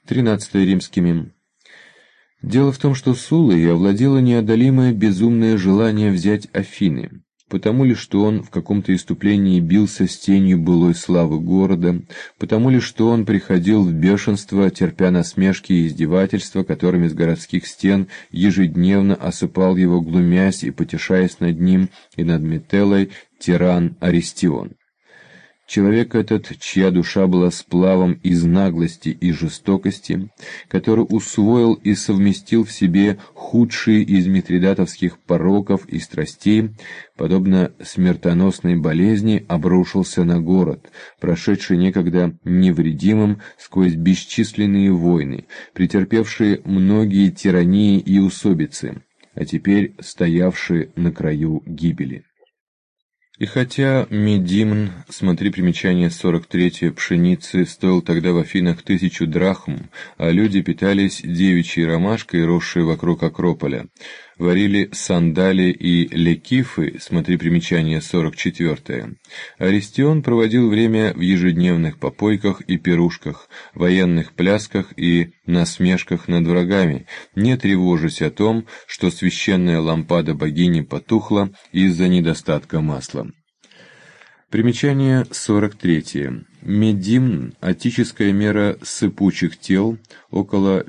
13 римскими. Дело в том, что Суллой овладело неодолимое безумное желание взять Афины, потому ли, что он в каком-то исступлении бился с тенью былой славы города, потому ли, что он приходил в бешенство, терпя насмешки и издевательства, которыми с городских стен ежедневно осыпал его, глумясь и потешаясь над ним и над Метеллой, тиран Аристион. Человек этот, чья душа была сплавом из наглости и жестокости, который усвоил и совместил в себе худшие из митридатовских пороков и страстей, подобно смертоносной болезни, обрушился на город, прошедший некогда невредимым сквозь бесчисленные войны, претерпевший многие тирании и усобицы, а теперь стоявший на краю гибели. И хотя Медимн, смотри примечание 43, пшеницы стоил тогда в Афинах 1000 драхм, а люди питались девичьей ромашкой, росшей вокруг Акрополя, варили сандали и лекифы, смотри примечание 44, Аристион проводил время в ежедневных попойках и пирушках, военных плясках и насмешках над врагами, не тревожась о том, что священная лампада богини потухла из-за недостатка масла. Примечание 43. Медимн – аттическая мера сыпучих тел, около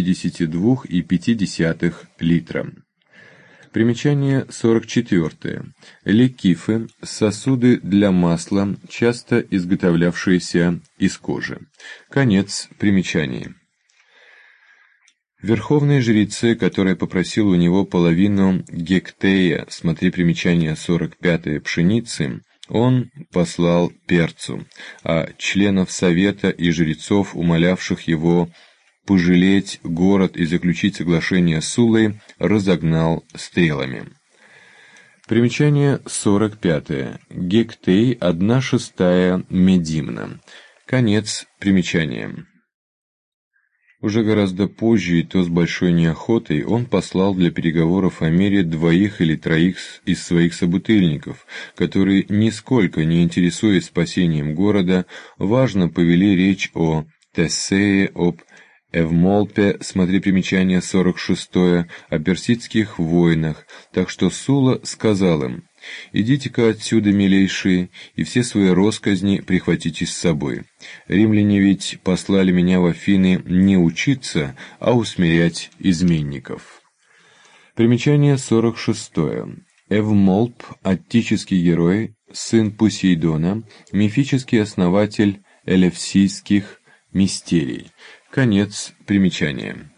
52,5 литра. Примечание 44. Лекифы – сосуды для масла, часто изготовлявшиеся из кожи. Конец примечания. Верховные жрецы, который попросил у него половину гектея, смотри примечание 45 пшеницы, он послал Перцу, а членов совета и жрецов, умолявших его пожалеть город и заключить соглашение с Суллой, разогнал стрелами. Примечание 45. Гектей – 1/6 медимна. Конец примечания. Уже гораздо позже, и то с большой неохотой, он послал для переговоров о мире 2 или 3 из своих собутыльников, которые, нисколько не интересуясь спасением города, важно повели речь о Тессее, об Эвмолпе, смотри примечание 46, о персидских войнах, так что Сула сказал им: «Идите-ка отсюда, милейшие, и все свои росказни прихватите с собой. Римляне ведь послали меня в Афины не учиться, а усмирять изменников». Примечание 46. Эвмолп, аттический герой, сын Посейдона, мифический основатель элевсийских мистерий. Конец примечания.